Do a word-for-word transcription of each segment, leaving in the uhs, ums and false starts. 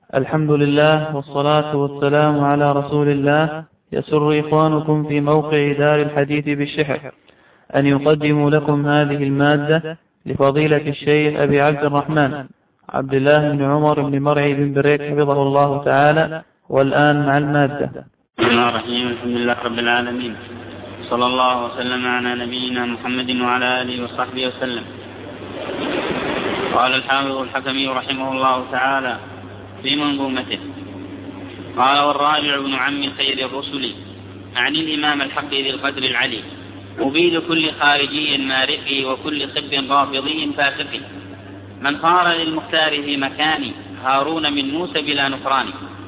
الحمد لله والصلاة والسلام على رسول الله. يسر إخوانكم في موقع دار الحديث بالشحر أن يقدموا لكم هذه المادة لفضيلة الشيخ أبي عبد الرحمن عبد الله بن عمر بن مرعي بن بريك حفظه الله تعالى. والآن مع المادة. بسم الله الرحمن الرحيم. الحمد لله رب العالمين، صلى الله وسلم على نبينا محمد وعلى آله وصحبه وسلم. قال الحافظ الحكمي رحمه الله تعالى في منظومته: قال: والرابع ابن عم خير الرسل، أعني الإمام الحق ذي القدر العلي، مبيد كل خارجي مارقي وكل خب رافضي فاسقي، من صار للمختار في مكان هارون من موسى بلا نكران،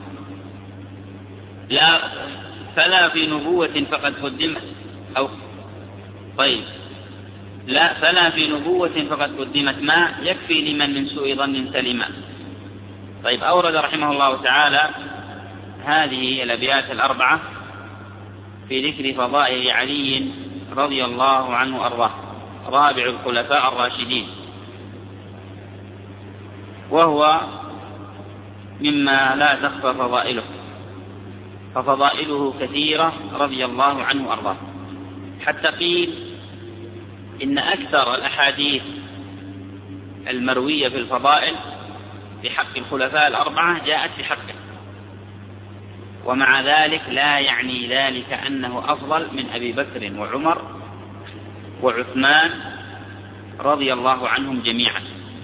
لا فلا في نبوة فقد قدمت أو طيب لا فلا في نبوة فقد قدمت ما يكفي لمن من سوء ظن سلما. طيب، أورد رحمه الله تعالى هذه الأبيات الأربعة في ذكر فضائل علي رضي الله عنه وأرضاه، رابع الخلفاء الراشدين، وهو مما لا تخفى فضائله، ففضائله كثيرة رضي الله عنه وأرضاه، حتى قيل إن أكثر الأحاديث المروية في الفضائل بحق الخلفاء الأربعة جاءت بحقه، ومع ذلك لا يعني ذلك أنه أفضل من أبي بكر وعمر وعثمان رضي الله عنهم جميعا.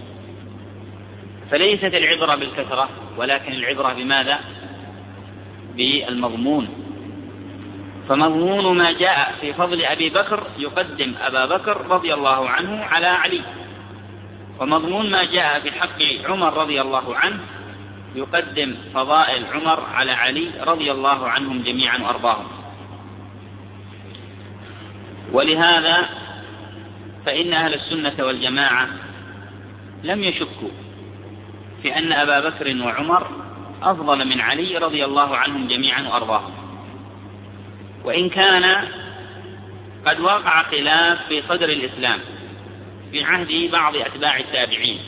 فليست العبرة بالكثرة، ولكن العبرة بماذا؟ بالمضمون. فمضمون ما جاء في فضل أبي بكر يقدم أبا بكر رضي الله عنه على علي، ومضمون ما جاء في حق عمر رضي الله عنه يقدم فضائل عمر على علي رضي الله عنهم جميعا وأرضاهم. ولهذا فإن أهل السنة والجماعة لم يشكوا في أن أبا بكر وعمر أفضل من علي رضي الله عنهم جميعا وأرضاهم، وإن كان قد وقع خلاف في صدر الإسلام في عهد بعض أتباع التابعين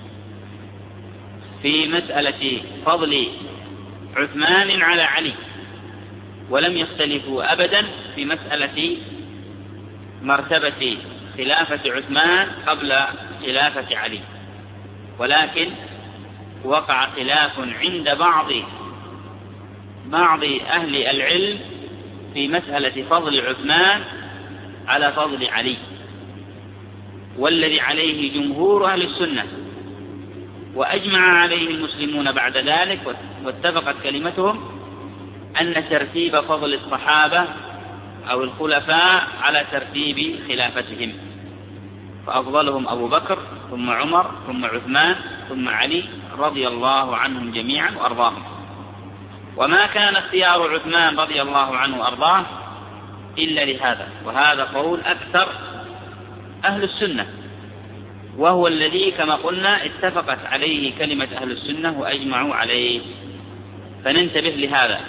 في مسألة فضل عثمان على علي، ولم يختلفوا أبدا في مسألة مرتبة خلافة عثمان قبل خلافة علي، ولكن وقع خلاف عند بعض بعض أهل العلم في مسألة فضل عثمان على فضل علي، والذي عليه جمهور أهل السنة وأجمع عليه المسلمون بعد ذلك واتفقت كلمتهم أن ترتيب فضل الصحابة أو الخلفاء على ترتيب خلافتهم، فأفضلهم أبو بكر ثم عمر ثم عثمان ثم علي رضي الله عنهم جميعا وأرضاهم. وما كان اختيار عثمان رضي الله عنه وأرضاه إلا لهذا، وهذا قول أكثر أهل السنة، وهو الذي كما قلنا اتفقت عليه كلمة أهل السنة وأجمعوا عليه، فننتبه لهذا.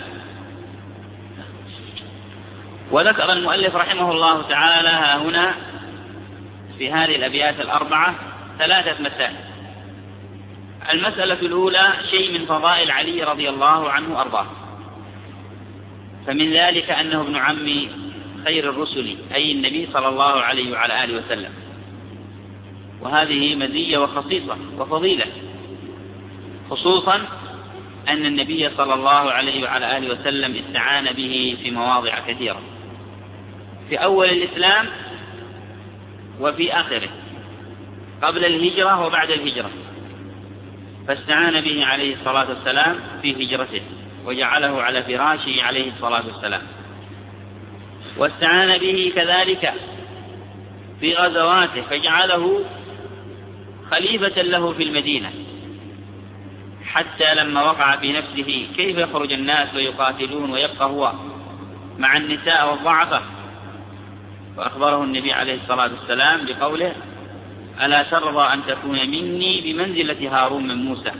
وذكر المؤلف رحمه الله تعالى ها هنا في هذه الأبيات الأربعة ثلاثة مسائل. المسألة الأولى شيء من فضائل علي رضي الله عنه وأرضاه، فمن ذلك أنه ابن عم خير الرسل، أي النبي صلى الله عليه وعلى آله وسلم، وهذه مزية وخصيصة وفضيلة، خصوصا أن النبي صلى الله عليه وعلى آله وسلم استعان به في مواضع كثيرة، في أول الإسلام وفي آخره، قبل الهجرة وبعد الهجرة، فاستعان به عليه الصلاة والسلام في هجرته وجعله على فراشه عليه الصلاة والسلام، واستعان به كذلك في غزواته فجعله خليفة له في المدينة، حتى لما وقع في نفسه كيف يخرج الناس ويقاتلون ويبقى هو مع النساء والضعفة، فأخبره النبي عليه الصلاة والسلام بقوله: ألا ترضى أن تكون مني بمنزلة هارون من موسى؟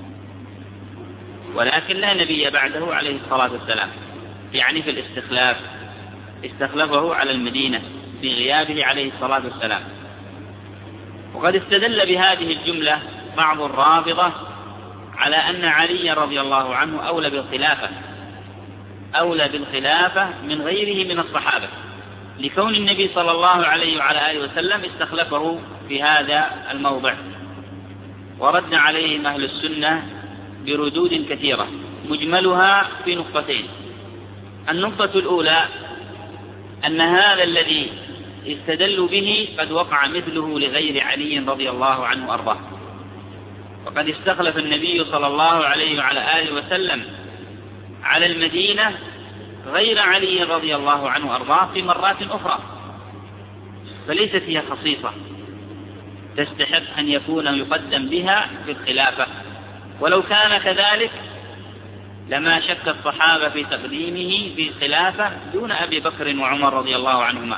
ولكن لا نبي بعده عليه الصلاة والسلام، يعني في الاستخلاف استخلفه على المدينة في غيابه عليه الصلاة والسلام. وقد استدل بهذه الجملة بعض الرافضة على أن علي رضي الله عنه أولى بالخلافة أولى بالخلافة من غيره من الصحابة، لكون النبي صلى الله عليه وعلى آله وسلم استخلفه في هذا الموضع. ورد عليهم أهل السنة بردود كثيرة مجملها في نقطتين. النقطة الأولى أن هذا الذي استدلوا به قد وقع مثله لغير علي رضي الله عنه وأرضاه، وقد استخلف النبي صلى الله عليه وعلى آله وسلم على المدينة غير علي رضي الله عنه وأرضاه في مرات أخرى، فليست هي خصيصة تستحق أن يكون يقدم بها في الخلافة. ولو كان كذلك لما شك الصحابة في تقديمه في الخلافة دون أبي بكر وعمر رضي الله عنهما.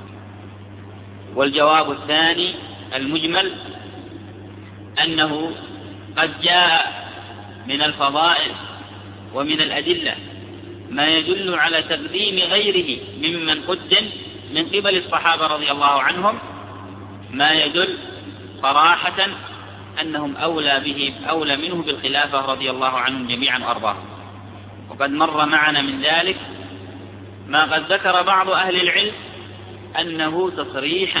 والجواب الثاني المجمل أنه قد جاء من الفضائل ومن الأدلة ما يدل على تقديم غيره ممن قدم من قبل الصحابة رضي الله عنهم، ما يدل صراحة أنهم أولى به أولى منه بالخلافة رضي الله عنهم جميعا وأرضاهم. وقد مر معنا من ذلك ما قد ذكر بعض أهل العلم أنه تصريحا،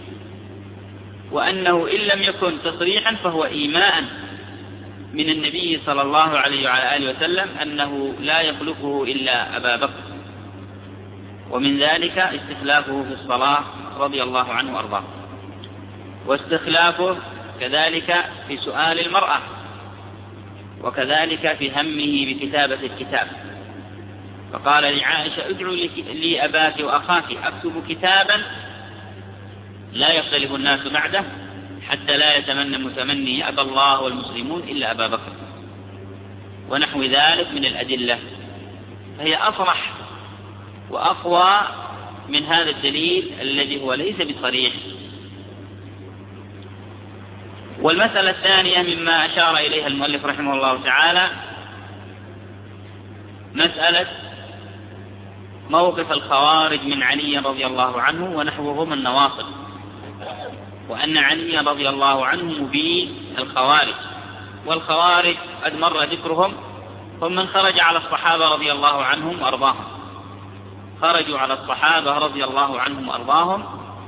وأنه إن لم يكن تصريحا فهو إيماء من النبي صلى الله عليه وعلى آله وسلم أنه لا يخلقه إلا أبا بكر، ومن ذلك استخلافه في الصلاة رضي الله عنه وأرضاه، واستخلافه كذلك في سؤال المرأة، وكذلك في همه بكتابة الكتاب، فقال لعائشة ادعوا لي أباك وأخاك أكتب كتابا لا يختلف الناس بعده حتى لا يتمنى متمني أبى الله والمسلمون إلا أبا بكر، ونحو ذلك من الأدلة، فهي أصرح وأقوى من هذا الدليل الذي هو ليس بصريح. والمسألة الثانية مما أشار إليها المؤلف رحمه الله تعالى مسألة موقف الخوارج من علي رضي الله عنه ونحوهم النواصب، وأن علي رضي الله عنه مبين الخوارج. والخوارج قد مر ذكرهم، هم من خرج على الصحابة رضي الله عنهم وأرضاهم، خرجوا على الصحابة رضي الله عنهم وأرضاهم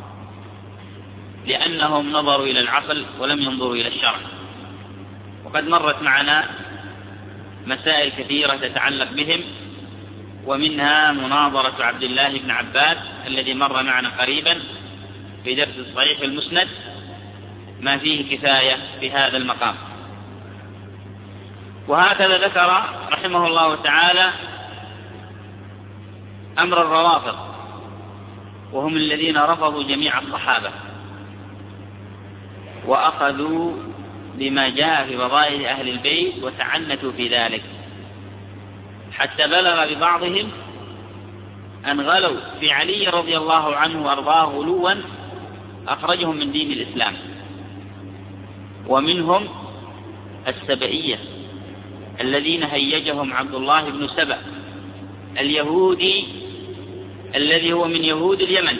لأنهم نظروا إلى العقل ولم ينظروا إلى الشرع. وقد مرت معنا مسائل كثيرة تتعلق بهم، ومنها مناظرة عبد الله بن عباس الذي مر معنا قريبا في درس الصحيح المسند، ما فيه كفاية في هذا المقام. وهكذا ذكر رحمه الله تعالى أمر الروافض، وهم الذين رفضوا جميع الصحابة وأخذوا بما جاء في فضائل أهل البيت وتعنتوا في ذلك، حتى بلغ ببعضهم أن غلوا في علي رضي الله عنه وأرضاه غلوا أخرجهم من دين الإسلام. ومنهم السبئية الذين هيجهم عبد الله بن سبأ اليهودي الذي هو من يهود اليمن،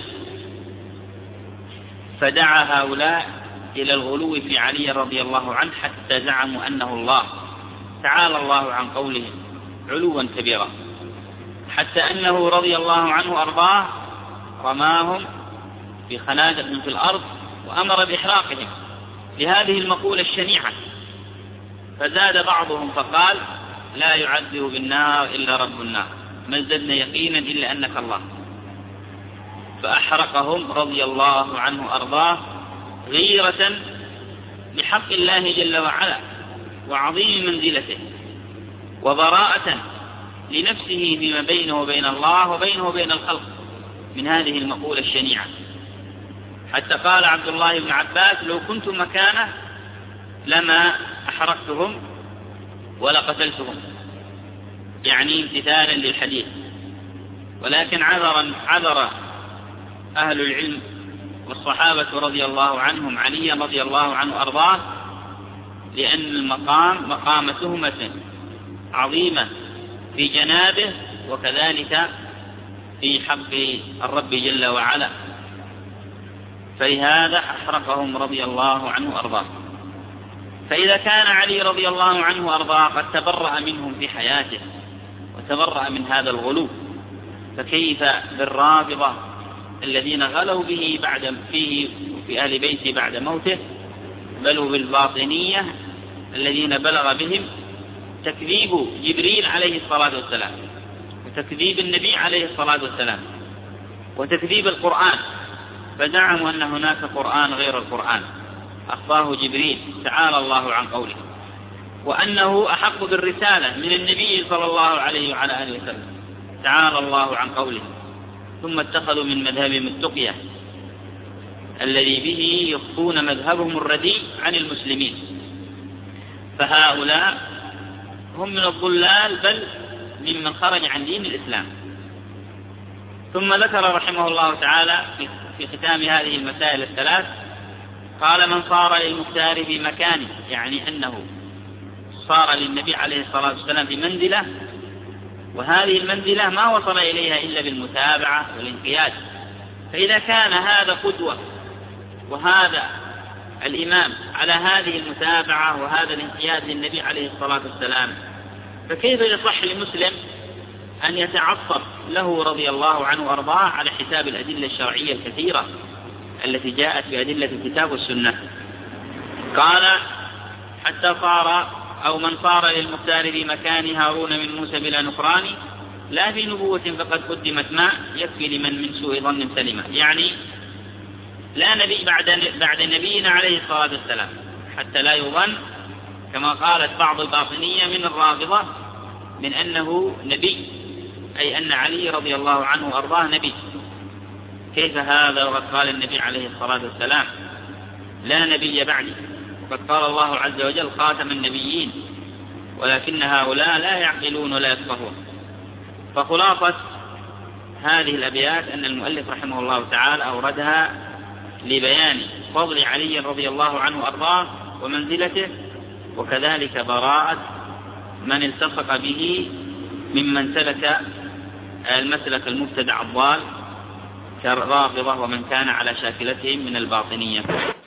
فدعا هؤلاء إلى الغلو في علي رضي الله عنه حتى زعموا أنه الله، تعالى الله عن قولهم علوا كبيرا، حتى أنه رضي الله عنه وأرضاه رماهم بخنادق في الأرض وأمر بإحراقهم لهذه المقولة الشنيعة. فزاد بعضهم فقال لا يعذب بالنار إلا رب النار، ما ازددنا يقينا إلا أنك الله، فأحرقهم رضي الله عنه وأرضاه غيرة بحق الله جل وعلا وعظيم منزلته، وبراءة لنفسه فيما بينه وبين الله وبينه وبين الخلق من هذه المقولة الشنيعة. حتى قال عبد الله بن عباس لو كنت مكانه لما أحرقتهم ولا قتلتهم، يعني امتثالا للحديث. ولكن عذرا عذر أهل العلم والصحابة رضي الله عنهم علي رضي الله عنه أرضاه، لأن المقام مقام تهمة عظيمة في جنابه وكذلك في حق الرب جل وعلا، فلهذا أحرقهم رضي الله عنه أرضاه. فإذا كان علي رضي الله عنه وأرضاه قد تبرأ منهم في حياته وتبرأ من هذا الغلو، فكيف بالرافضة الذين غلوا به بعد فيه في أهل بيته بعد موته، بل بالباطنية الذين بلغ بهم تكذيب جبريل عليه الصلاة والسلام، وتكذيب النبي عليه الصلاة والسلام، وتكذيب القرآن، فزعموا أن هناك قرآن غير القرآن أخفاه جبريل تعالى الله عن قوله، وأنه أحق بالرسالة من النبي صلى الله عليه وعلى آله وسلم تعالى الله عن قوله. ثم اتخذوا من مذهبهم التقية الذي به يخفون مذهبهم الرديء عن المسلمين، فهؤلاء هم من الضلال بل ممن خرج عن دين الإسلام. ثم ذكر رحمه الله تعالى في ختام هذه المسائل الثلاث، قال: من صار للمختار في مكانه، يعني أنه صار للنبي عليه الصلاة والسلام في منزلة، وهذه المنزلة ما وصل إليها إلا بالمتابعة والانقياد. فإذا كان هذا قدوة وهذا الإمام على هذه المتابعة وهذا الانقياد للنبي عليه الصلاة والسلام، فكيف يصح لمسلم أن يتعصب له رضي الله عنه وأرضاه على حساب الأدلة الشرعية الكثيرة التي جاءت بأدلة الكتاب والسنة؟ قال: حتى صار أو من صار للمختار في مكان هارون من موسى بلا نكران، لا في نبوة فقد قدمت ما يكفي لمن من سوء ظن سلمة، يعني لا نبي بعد بعد نبينا عليه الصلاة والسلام، حتى لا يظن كما قالت بعض الباطنية من الرافضة من أنه نبي، أي أن علي رضي الله عنه وأرضاه نبي. كيف هذا وقد قال النبي عليه الصلاة والسلام: لا نبي بعدي، وقد قال الله عز وجل: خاتم النبيين، ولكن هؤلاء لا يعقلون ولا يفقهون. فخلاصة هذه الأبيات أن المؤلف رحمه الله تعالى أوردها لبيان فضل علي رضي الله عنه وأرضاه ومنزلته، وكذلك براءة من التصق به ممن سلك المسلك المبتدع الضال كالرافضة ومن كان على شاكلتهم من الباطنية.